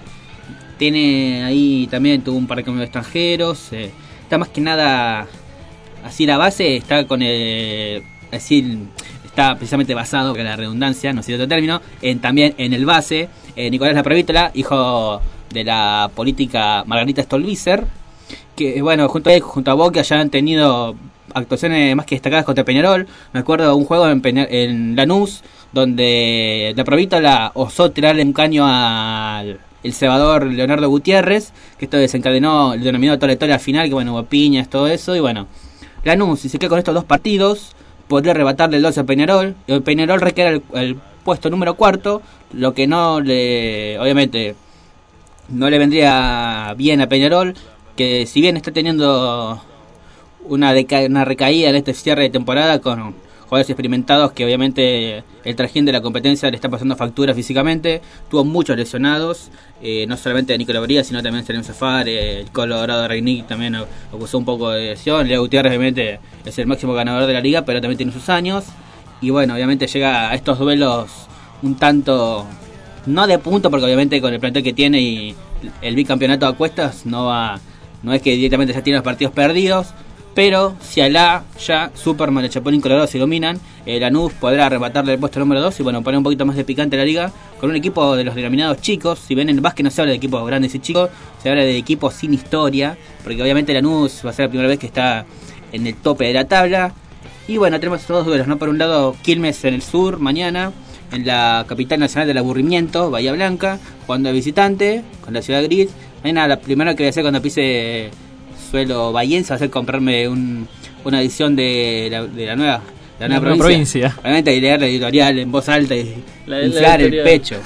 Tiene ahí también, tuvo un par de cambios de extranjeros. Eh, está más que nada, así la base está con el, así está precisamente basado, que la redundancia, no sé otro término, en, también en el base, eh, Nicolás Laprovítola, hijo de la política Margarita Stolbizer, que bueno, junto a él, junto a Boca ya han tenido actuaciones más que destacadas contra Peñarol. Me acuerdo de un juego en, Peña, en Lanús, donde Laprovítola osó tirarle un caño al el cebador Leonardo Gutiérrez, que esto desencadenó el denominado toletole al final, que bueno, hubo piñas, todo eso, y bueno, Lanús, si se queda con estos dos partidos, podría arrebatarle el doce a Peñarol, y Peñarol requiere el, el puesto número cuarto, lo que no le, obviamente, no le vendría bien a Peñarol, que si bien está teniendo una, deca- una recaída en este cierre de temporada con jugadores experimentados, que obviamente el trajín de la competencia le está pasando factura físicamente, tuvo muchos lesionados, eh, no solamente Nicolás Bría, sino también Sergio Zafar, eh, el Colorado Reignick también acusó un poco de lesión. Leo Gutiérrez obviamente es el máximo ganador de la liga, pero también tiene sus años, y bueno, obviamente llega a estos duelos un tanto, no de punto, porque obviamente con el plantel que tiene y el bicampeonato a cuestas, no va, no es que directamente ya tiene los partidos perdidos. Pero si Alá, ya, Superman, el Chapulín Colorado se dominan, eh, Lanús podrá arrebatarle el puesto número dos y bueno, poner un poquito más de picante a la liga con un equipo de los denominados chicos. Si bien en el básquet no se habla de equipos grandes y chicos, se habla de equipos sin historia, porque obviamente Lanús va a ser la primera vez que está en el tope de la tabla. Y bueno, tenemos estos dos duelos, ¿no? Por un lado, Quilmes en el sur, mañana, en la capital nacional del aburrimiento, Bahía Blanca, jugando de visitante, con la Ciudad Gris. Mañana, la primera que voy a hacer cuando pise suelo bahiense va a ser comprarme un, una edición de la, de la nueva, la nueva la provincia. provincia. Obviamente hay que leer la editorial en voz alta y La- inflar la el pecho.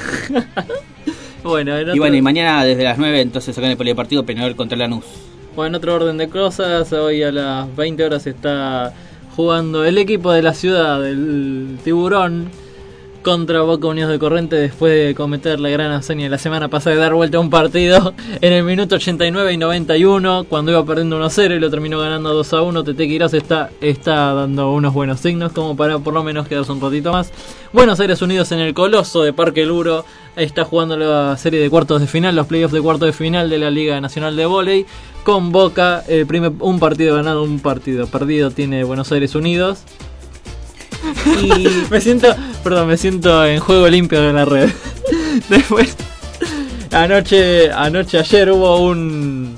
Bueno, en Y otro, bueno, y mañana desde las nueve entonces acá en el polideportivo Peñarol contra Lanús. bueno, en otro orden de cosas, hoy a las veinte horas está jugando el equipo de la ciudad, del Tiburón, contra Boca Unidos de Corrientes, después de cometer la gran hazaña de la semana pasada de dar vuelta a un partido en el minuto ochenta y nueve y noventa y uno, cuando iba perdiendo uno a cero y lo terminó ganando dos a uno. Tete Quirós está, está dando unos buenos signos como para por lo menos quedarse un ratito más. Buenos Aires Unidos en el Coloso de Parque Luro está jugando la serie de cuartos de final, los playoffs de cuartos de final de la Liga Nacional de Vóley, con Boca, el primer, un partido ganado, un partido perdido tiene Buenos Aires Unidos. Y me siento, perdón, me siento en juego limpio de la red. Después, anoche, anoche, ayer hubo un...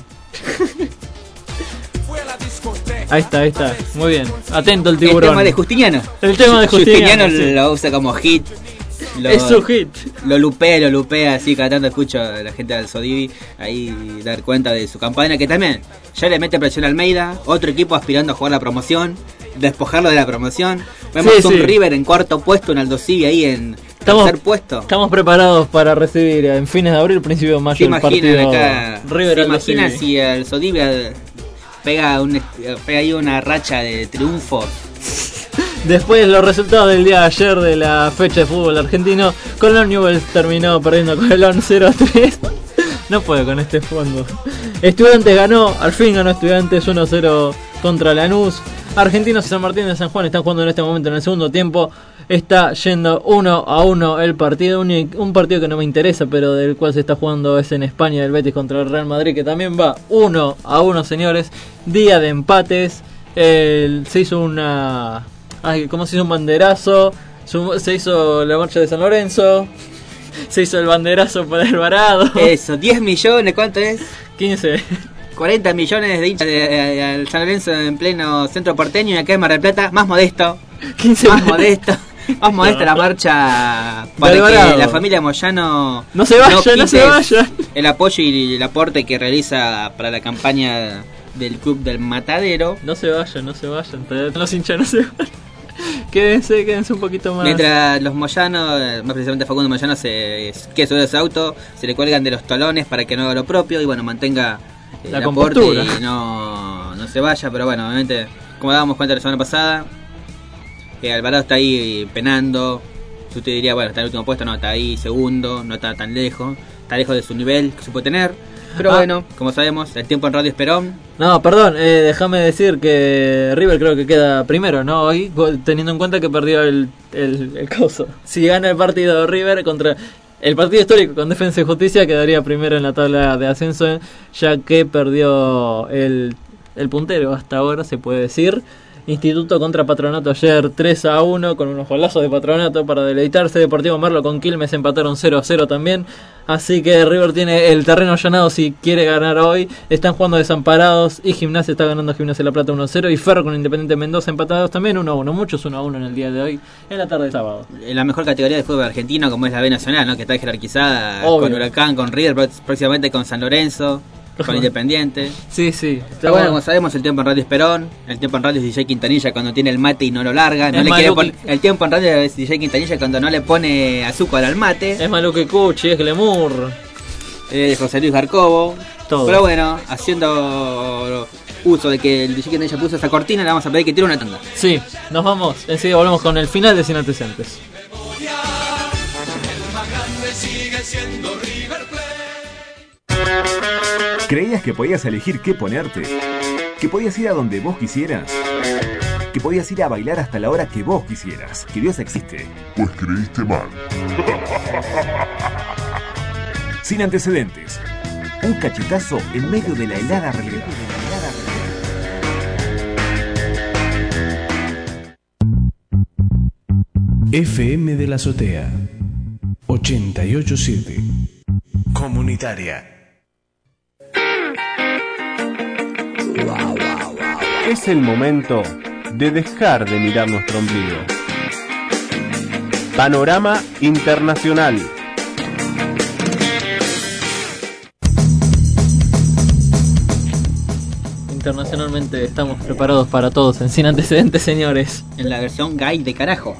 Ahí está, ahí está, muy bien, atento el tiburón. El tema de Justiniano. El tema de Justiniano, Justiniano sí. lo usa como hit. Lo, Es su hit. Lo lupea, lo lupea, así cada tanto escucho a la gente del Sodivi ahí dar cuenta de su campaña, que también ya le mete presión a Almeida, otro equipo aspirando a jugar la promoción, despojarlo de la promoción. Vemos Sí, un sí. River en cuarto puesto, un Aldo Civi ahí en Estamos, tercer puesto. estamos preparados para recibir en fines de abril, principio de ¿Se mayo, el imaginan partido acá? River ¿Se Aldo imaginan Civi. si el Sodivi pega, un, pega ahí una racha de triunfo? Después los resultados del día de ayer de la fecha de fútbol argentino, Colón Newell's terminó perdiendo con el Colón cero a tres. No puedo con este fondo. Estudiantes ganó, al fin ganó Estudiantes uno a cero contra Lanús. Argentinos y San Martín de San Juan están jugando en este momento en el segundo tiempo. Está yendo uno a uno el partido, un, un partido que no me interesa, pero del cual se está jugando es en España, el Betis contra el Real Madrid, que también va uno a uno, señores. Día de empates. El, se hizo una... Ay, ¿cómo se hizo un banderazo? Se hizo la marcha de San Lorenzo. Se hizo el banderazo para el Varado. Eso, diez millones, ¿cuánto es? quince. cuarenta millones de hinchas de, de, de, de San Lorenzo en pleno centro porteño, y acá en Mar del Plata, más modesto. quince. Más modesto. Más modesta la marcha para Del que Varado. la familia Moyano No se vaya, no quite se vaya. el apoyo y el aporte que realiza para la campaña del club del Matadero. No se vayan, no se vayan. Todavía los hinchas no se vayan. Quédense, quédense un poquito más. Mientras los Moyanos, más precisamente Facundo Moyano, se quiere subir a su auto, se le cuelgan de los talones para que no haga lo propio y bueno, mantenga eh, la el aporte compostura y no, no se vaya. Pero bueno, obviamente, como dábamos cuenta la semana pasada, eh, Alvarado está ahí penando. Si usted diría, bueno, está en el último puesto, no, está ahí segundo, no está tan lejos, está lejos de su nivel que se puede tener. Pero ah. bueno, como sabemos, el tiempo en radio es Perón. No, perdón, eh, déjame decir que River creo que queda primero, ¿no? Hoy, teniendo en cuenta que perdió el, el, el coso. Si gana el partido River contra el partido histórico con Defensa y Justicia, quedaría primero en la tabla de ascenso, ya que perdió el, el puntero hasta ahora, se puede decir. Instituto contra Patronato ayer tres a uno con unos golazos de Patronato para deleitarse. Deportivo Merlo con Quilmes empataron cero a cero también. Así que River tiene el terreno allanado si quiere ganar hoy. Están jugando Desamparados y Gimnasia está ganando Gimnasia La Plata uno a cero. Y Ferro con Independiente Mendoza empatados también uno a uno. Muchos uno a uno en el día de hoy, en la tarde de sábado. En la mejor categoría de fútbol argentino, como es la B Nacional, ¿no? Que está jerarquizada Obvio. Con Huracán, con River, próximamente con San Lorenzo, con Independiente. Sí, sí. Pero bueno, como sabemos, el tiempo en radio es Perón. El tiempo en radio es D J Quintanilla cuando tiene el mate y no lo larga. No Es le quiere Maluki. pon- el tiempo en radio es D J Quintanilla cuando no le pone azúcar al mate. Es Maluque Cuchi, es Glemur. Eh, José Luis Garcobo. Todo. Pero bueno, haciendo uso de que el D J Quintanilla puso esa cortina, le vamos a pedir que tire una tanda. Sí, nos vamos. Enseguida volvemos con el final de Sin Antecedentes. ¿Creías que podías elegir qué ponerte? ¿Que podías ir a donde vos quisieras? ¿Que podías ir a bailar hasta la hora que vos quisieras? ¿Que Dios existe? Pues creíste mal. Sin Antecedentes. Un cachetazo en medio de la helada realidad. F M de la Azotea ochenta y ocho punto siete. Comunitaria. Es el momento de dejar de mirar nuestro ombligo. Panorama Internacional. Internacionalmente estamos preparados para todos en Sin Antecedentes, señores. En la versión gay de carajo.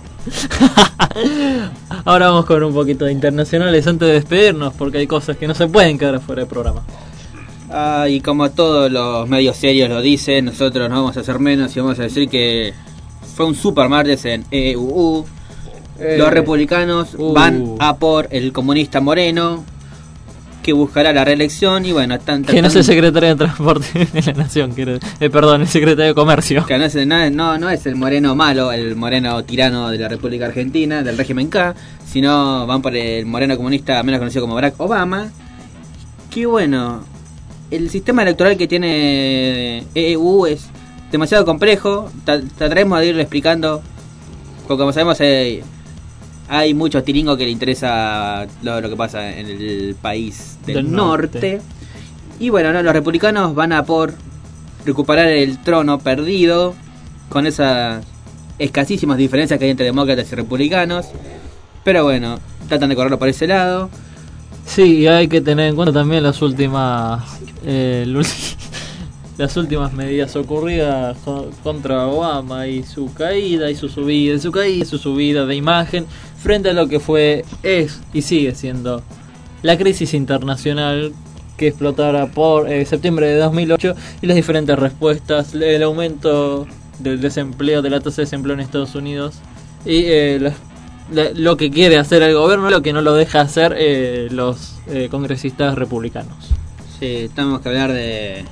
Ahora vamos con un poquito de internacionales antes de despedirnos, porque hay cosas que no se pueden quedar fuera del programa. Ah, y como todos los medios serios lo dicen, nosotros no vamos a hacer menos y vamos a decir que fue un super martes en E U U. Eh, Los republicanos uh. van a por el comunista Moreno, que buscará la reelección y bueno, están Que no es el secretario de Transporte de la Nación, quiero, eh, perdón, el secretario de Comercio. Que no es, no, no, no es el Moreno malo, el Moreno tirano de la República Argentina, del régimen K, sino van por el Moreno comunista menos conocido como Barack Obama. Que bueno, el sistema electoral que tiene E U es demasiado complejo. Tra- Trataremos de irlo explicando, porque como sabemos eh, hay muchos tiringos que le interesa lo, lo que pasa en el país del, Del norte. norte. Y bueno, no, los republicanos van a por recuperar el trono perdido con esas escasísimas diferencias que hay entre demócratas y republicanos. Pero bueno, tratan de correrlo por ese lado. Sí, y hay que tener en cuenta también las últimas eh, el ulti- las últimas medidas ocurridas co- contra Obama y su caída y su subida, su caída y su subida de imagen frente a lo que fue, es y sigue siendo la crisis internacional que explotara por eh, septiembre de dos mil ocho y las diferentes respuestas, el aumento del desempleo, de la tasa de desempleo en Estados Unidos y eh, las La- lo que quiere hacer el gobierno, lo que no lo deja hacer eh, los eh, congresistas republicanos. Sí, tenemos que hablar de...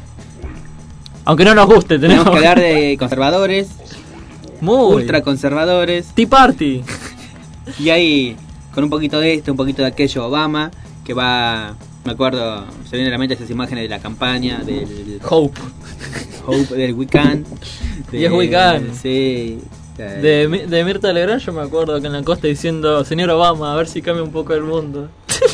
Aunque no nos guste, tenemos, Tenemos que hablar de conservadores, muy ultraconservadores. Tea Party. Y ahí, con un poquito de esto, un poquito de aquello, Obama, que va... Me acuerdo, se vienen a la mente esas imágenes de la campaña, del Hope. Hope, del We Can. Yes, we can. Sí. De, Mi- de Mirta Legrand yo me acuerdo que en la costa diciendo, señor Obama, a ver si cambia un poco el mundo.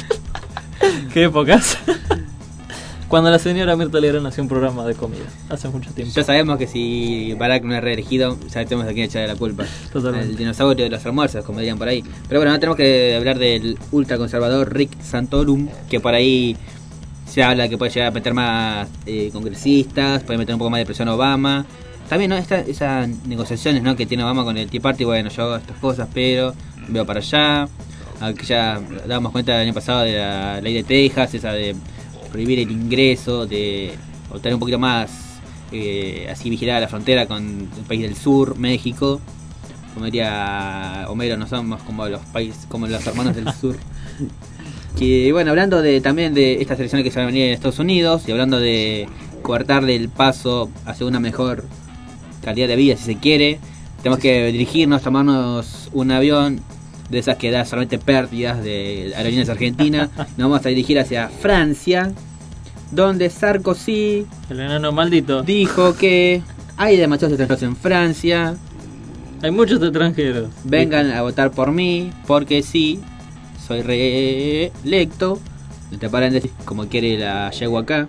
Qué épocas. Cuando la señora Mirta Legrand hacía un programa de comida, hace mucho tiempo. Ya sabemos que si Barack no es reelegido, ya tenemos a quién echarle la culpa. Totalmente. El dinosaurio de los almuerzos, como dirían por ahí. Pero bueno, tenemos que hablar del ultraconservador Rick Santorum, que por ahí se habla que puede llegar a meter más eh, congresistas, puede meter un poco más de presión a Obama. también, ¿no? Esta, esas negociaciones, ¿no? Que tiene Obama con el Tea Party, bueno, yo hago estas cosas, pero veo para allá. Aunque ya dábamos cuenta el año pasado de la ley de Texas, esa de prohibir el ingreso, de o tener un poquito más eh, así vigilada la frontera con el país del sur, México. Como diría Homero, no somos como los países, como los hermanos del sur. Que bueno, hablando de también de estas elecciones que se van a venir en Estados Unidos y hablando de coartarle el paso hacia una mejor calidad de vida, si se quiere, tenemos que dirigirnos, tomarnos un avión de esas que da solamente pérdidas de aerolíneas argentinas. Nos vamos a dirigir hacia Francia, donde Sarkozy, el enano maldito, dijo que hay demasiados extranjeros en Francia. Hay muchos extranjeros. Vengan a votar por mí, porque sí, soy reelecto. Entre paréntesis, como quiere la yegua acá.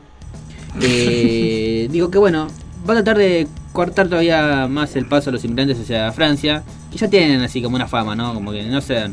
Eh, digo que bueno, va a tratar de cortar todavía más el paso a los inmigrantes hacia Francia, que ya tienen así como una fama, ¿no? Como que no sean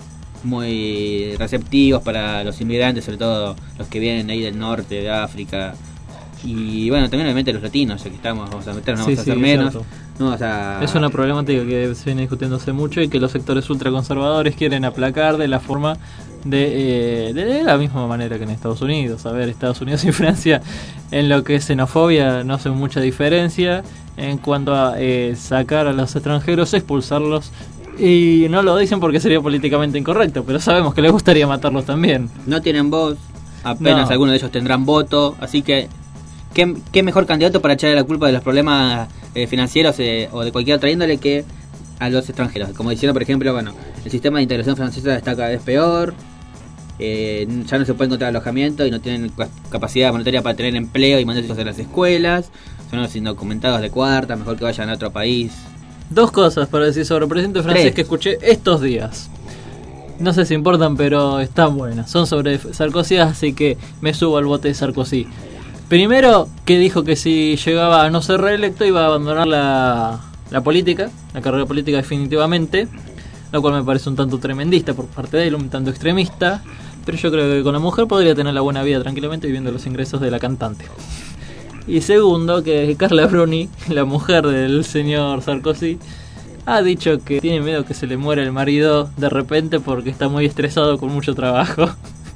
muy receptivos para los inmigrantes, sobre todo los que vienen ahí del norte, de África. Y bueno, también obviamente los latinos, ya que estamos, vamos a meternos, Sí, vamos a sí, hacer menos. cierto. No, o sea, Es una problemática que se viene discutiendo hace mucho y que los sectores ultraconservadores quieren aplacar de la forma de, eh, de la misma manera que en Estados Unidos. A ver, Estados Unidos y Francia en lo que es xenofobia no hacen mucha diferencia. En cuanto a eh, sacar a los extranjeros, expulsarlos, y no lo dicen porque sería políticamente incorrecto, pero sabemos que les gustaría matarlos también. no tienen voz, apenas No. algunos de ellos tendrán voto, así que ¿qué, qué mejor candidato para echarle la culpa de los problemas eh, financieros eh, o de cualquier otra índole que a los extranjeros? Como diciendo, por ejemplo, bueno, el sistema de integración francesa está cada vez peor, eh, ya no se puede encontrar alojamiento y no tienen ca- capacidad monetaria para tener empleo y mandarlos a las escuelas, son los indocumentados de cuarta, mejor que vayan a otro país. Dos cosas para decir sobre el presidente francés Tres. que escuché estos días. No sé si importan, pero están buenas. Son sobre Sarkozy, así que me subo al bote de Sarkozy. Primero, que dijo que si llegaba a no ser reelecto iba a abandonar la, la política, la carrera política definitivamente, lo cual me parece un tanto tremendista por parte de él, un tanto extremista, pero yo creo que con la mujer podría tener la buena vida tranquilamente viviendo los ingresos de la cantante. Y segundo, que Carla Bruni, la mujer del señor Sarkozy, ha dicho que tiene miedo que se le muera el marido de repente porque está muy estresado con mucho trabajo.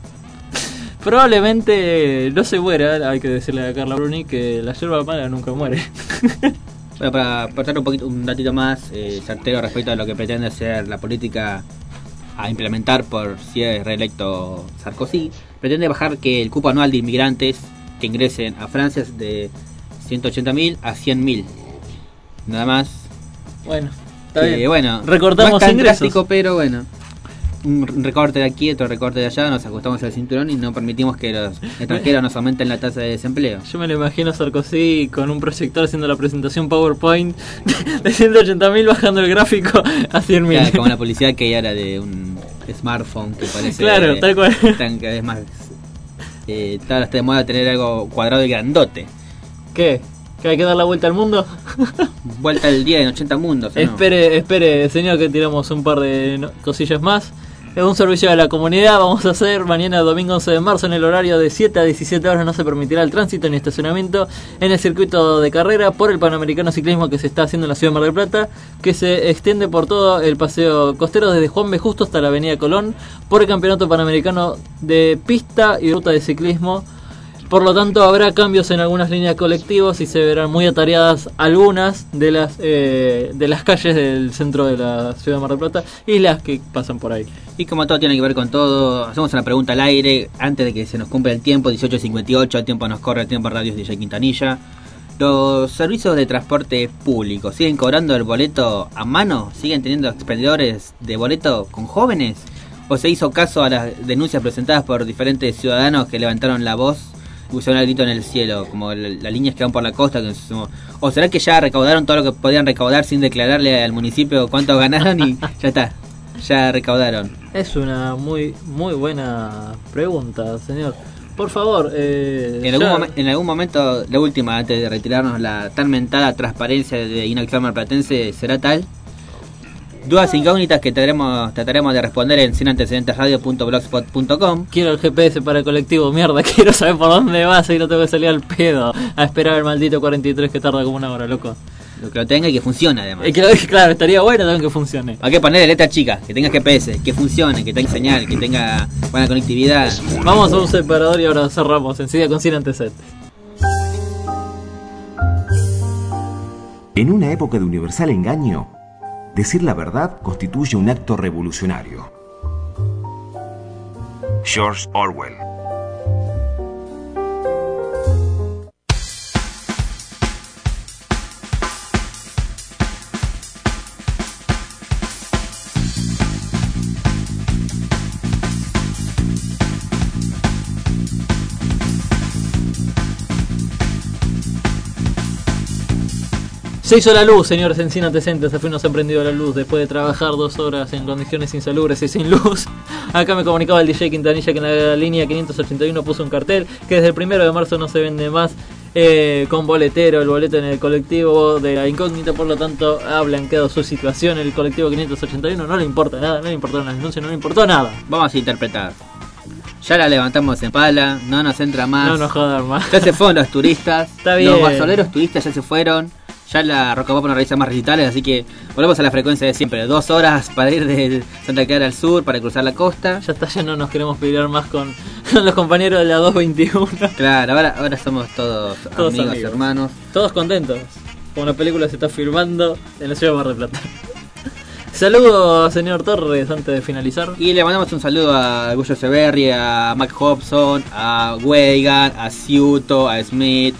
Probablemente no se muera, hay que decirle a Carla Bruni que la yerba mala nunca muere. Bueno, para aportar un poquito, un datito más eh, certero respecto a lo que pretende ser la política a implementar por si es reelecto Sarkozy, pretende bajar que el cupo anual de inmigrantes que ingresen a Francia es de ciento ochenta mil a cien mil. Nada más. Bueno, está Eh, bien. bueno, Recortamos no es tan ingresos. drástico, pero bueno. Un recorte de aquí, otro recorte de allá, nos ajustamos al cinturón y no permitimos que los extranjeros nos aumenten la tasa de desempleo. Yo me lo imagino a Sarkozy con un proyector haciendo la presentación PowerPoint de ciento ochenta mil bajando el gráfico a cien mil. Claro, como la publicidad que era de un smartphone que parece Claro, tal cual. tan cada vez más eh, ahora está de moda tener algo cuadrado y grandote. ¿Qué? ¿Que hay que dar la vuelta al mundo? Vuelta al día en ochenta mundos, ¿o no? Espere, espere, señor, que tiramos un par de no- cosillas más. Es un servicio a la comunidad, vamos a hacer mañana domingo once de marzo en el horario de siete a diecisiete horas. No se permitirá el tránsito ni estacionamiento en el circuito de carrera por el Panamericano Ciclismo que se está haciendo en la ciudad de Mar del Plata, que se extiende por todo el paseo costero desde Juan B. Justo hasta la avenida Colón, por el Campeonato Panamericano de Pista y Ruta de Ciclismo. Por lo tanto, habrá cambios en algunas líneas colectivas y se verán muy atareadas algunas de las eh, de las calles del centro de la ciudad de Mar del Plata y las que pasan por ahí. Y como todo tiene que ver con todo, hacemos una pregunta al aire antes de que se nos cumpla el tiempo, dieciocho cincuenta y ocho, el tiempo nos corre, el tiempo en radios D J Quintanilla. ¿Los servicios de transporte público siguen cobrando el boleto a mano? ¿Siguen teniendo expendedores de boleto con jóvenes? ¿O se hizo caso a las denuncias presentadas por diferentes ciudadanos que levantaron la voz y pusieron el grito en el cielo, como la- las líneas que van por la costa? Que se- ¿O será que ya recaudaron todo lo que podían recaudar sin declararle al municipio cuánto ganaron y ya está, ya recaudaron? Es una muy muy buena pregunta, señor. Por favor, eh, En algún, ya- momen- en algún momento, la última, antes de retirarnos, la tan mentada transparencia de Inactual Marplatense será tal. Dudas incógnitas que trataremos, trataremos de responder en sin antecedentes radio punto blogspot punto com. quiero el G P S para el colectivo, mierda, quiero saber por dónde vas y no tengo que salir al pedo a esperar el maldito cuarenta y tres que tarda como una hora, loco. que lo tenga y que funcione además. Y que, claro, estaría bueno también que funcione. Hay que ponerle letra chica, que tenga G P S, que funcione, que tenga señal, que tenga buena conectividad. Vamos a un separador y ahora cerramos enseguida con Sin Antecedentes. En una época de universal engaño, decir la verdad constituye un acto revolucionario. George Orwell. Se hizo la luz, señores, en Sin Antecedentes. Al fin nos han prendido la luz después de trabajar dos horas en condiciones insalubres y sin luz. Acá me comunicaba el D J Quintanilla que en la línea quinientos ochenta y uno puso un cartel que desde el primero de marzo no se vende más eh, con boletero, el boleto en el colectivo de la incógnita. Por lo tanto, ha blanqueado su situación. El colectivo quinientos ochenta y uno no le importa nada, no le importaron las denuncias, no le importó nada. Vamos a interpretar. Ya la levantamos en pala, no nos entra más. No nos jodan más. Ya se fueron los turistas. Está bien. Los basoleros turistas ya se fueron. Ya la Roca Pop no realiza más recitales, así que volvemos a la frecuencia de siempre. Dos horas para ir de Santa Clara al sur, para cruzar la costa. Ya está, ya no nos queremos pelear más con, con los compañeros de la dos veintiuno. Claro, ahora, ahora somos todos, todos amigos, amigos, hermanos. Todos contentos. Como la película se está filmando en la ciudad de Mar del Plata. Saludos, señor Torres, antes de finalizar. Y le mandamos un saludo a Gullo Severri, a Mac Hobson, a Weigan, a Ciuto, a Smith,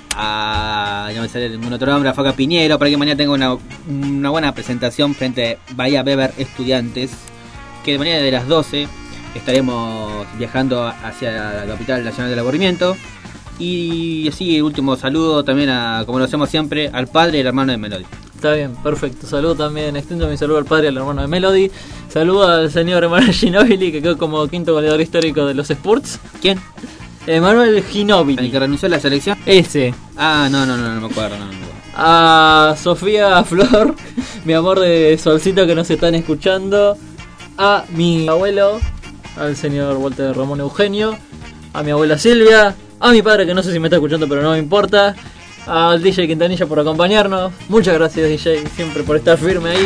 a, no me sale ningún otro nombre, a Faca Piñero, para que mañana tenga una, una buena presentación frente a Bahía Beber Estudiantes, que de mañana de las doce estaremos viajando hacia la capital nacional del aburrimiento. Y así, último saludo también a, como lo hacemos siempre, al padre y al hermano de Melody. Está bien, perfecto. Saludo también, extiendo mi saludo al padre y al hermano de Melody. Saludo al señor Emanuel Ginóbili, que quedó como quinto goleador histórico de los Spurs. ¿Quién? Emanuel Ginóbili. ¿El que renunció a la selección? Ese. Ah, no, no, no, no me acuerdo. No, no me acuerdo. A Sofía Flor, mi amor de solcito que nos están escuchando. A mi abuelo, al señor Walter Ramón Eugenio. A mi abuela Silvia. A mi padre, que no sé si me está escuchando, pero no me importa. Al D J Quintanilla por acompañarnos. Muchas gracias, D J, siempre por estar firme ahí.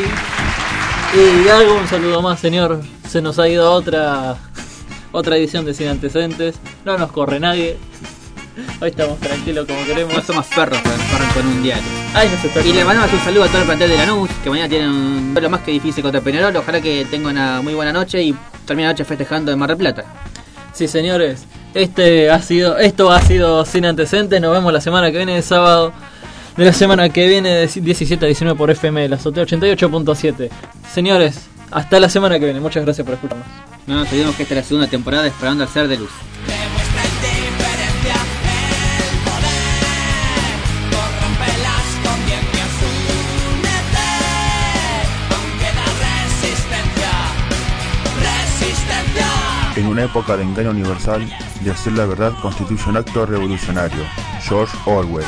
Y algo, un saludo más, señor. Se nos ha ido otra otra edición de Sin Antecedentes. No nos corre nadie. Hoy estamos tranquilos como queremos. No somos perros que corren con un diario. Ay, no se está. Y le mandamos un saludo a todo el plantel de Lanús, que mañana tienen un duelo más que difícil contra Peñarol. Ojalá que tengan una muy buena noche y termine la noche festejando en Mar del Plata. Sí, señores. Este ha sido, esto ha sido Sin Antecedentes. Nos vemos la semana que viene, de sábado de la semana que viene, de diecisiete a diecinueve por F M, la Azotea ochenta y ocho punto siete. Señores, hasta la semana que viene. Muchas gracias por escucharnos. No nos olvidemos que esta es la segunda temporada de Esperando al Ser de Luz. En una época de engaño universal, decir la verdad constituye un acto revolucionario. George Orwell.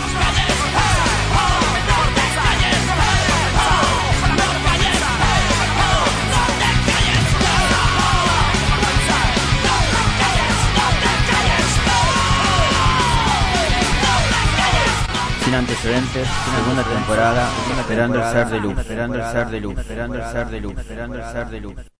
Sin Antecedentes, segunda temporada, esperando el ser de luz, esperando el ser de luz, esperando el ser de luz, esperando el ser de luz.